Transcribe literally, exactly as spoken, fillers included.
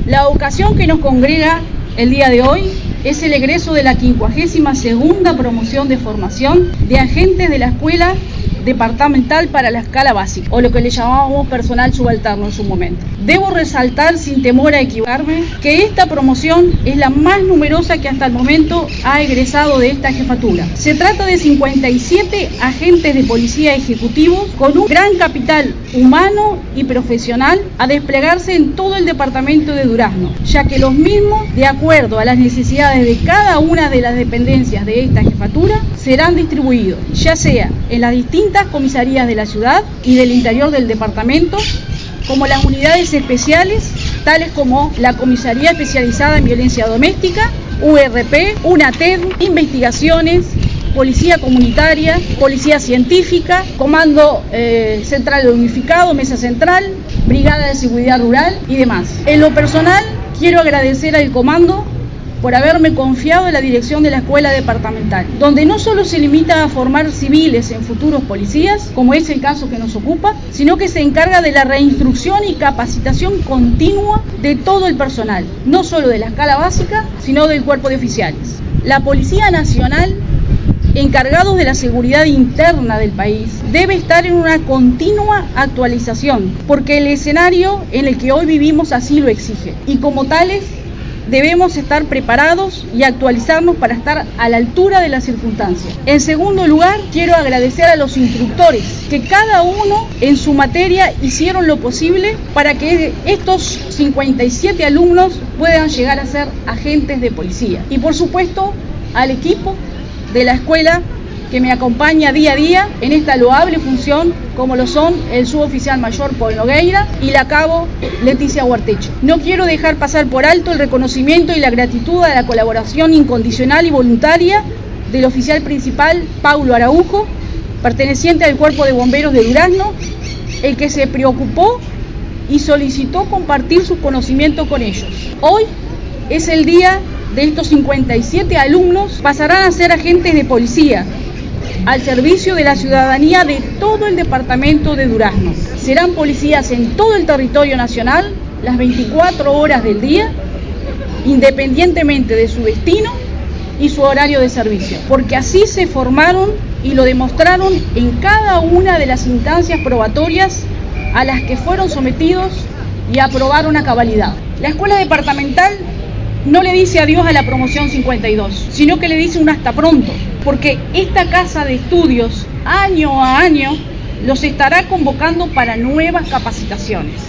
La ocasión que nos congrega el día de hoy es el egreso de la quincuagésima segunda promoción de formación de agentes de la Escuela Departamental para la Escala Básica, o lo que le llamábamos personal subalterno en su momento. Debo resaltar, sin temor a equivocarme, que esta promoción es la más numerosa que hasta el momento ha egresado de esta jefatura. Se trata de cincuenta y siete agentes de policía ejecutivos con un gran capital humano y profesional a desplegarse en todo el departamento de Durazno, ya que los mismos, de acuerdo a las necesidades de cada una de las dependencias de esta jefatura, serán distribuidos, ya sea en las distintas comisarías de la ciudad y del interior del departamento, como las unidades especiales, tales como la Comisaría Especializada en Violencia Doméstica, U R P, UNATED, Investigaciones, Policía Comunitaria, Policía Científica, Comando eh, Central Unificado, Mesa Central, Brigada de Seguridad Rural y demás. En lo personal, quiero agradecer al Comando por haberme confiado en la dirección de la escuela departamental, donde no solo se limita a formar civiles en futuros policías, como es el caso que nos ocupa, sino que se encarga de la reinstrucción y capacitación continua de todo el personal, no solo de la escala básica, sino del cuerpo de oficiales. La Policía Nacional, encargados de la seguridad interna del país, debe estar en una continua actualización, porque el escenario en el que hoy vivimos así lo exige, y como tales debemos estar preparados y actualizarnos para estar a la altura de las circunstancias. En segundo lugar, quiero agradecer a los instructores, que cada uno en su materia hicieron lo posible para que estos cincuenta y siete alumnos puedan llegar a ser agentes de policía. Y por supuesto, al equipo de la escuela que me acompaña día a día en esta loable función, como lo son el suboficial mayor Paul Nogueira y la cabo Leticia Huartecho. No quiero dejar pasar por alto el reconocimiento y la gratitud a la colaboración incondicional y voluntaria del oficial principal Paulo Araujo, perteneciente al Cuerpo de Bomberos de Durazno, el que se preocupó y solicitó compartir sus conocimientos con ellos. Hoy es el día de estos cincuenta y siete alumnos, pasarán a ser agentes de policía al servicio de la ciudadanía de todo el departamento de Durazno. Serán policías en todo el territorio nacional, las veinticuatro horas del día, independientemente de su destino y su horario de servicio, porque así se formaron y lo demostraron en cada una de las instancias probatorias a las que fueron sometidos y aprobaron a cabalidad. La escuela departamental no le dice adiós a la promoción cincuenta y dos, sino que le dice un hasta pronto, porque esta casa de estudios, año a año, los estará convocando para nuevas capacitaciones.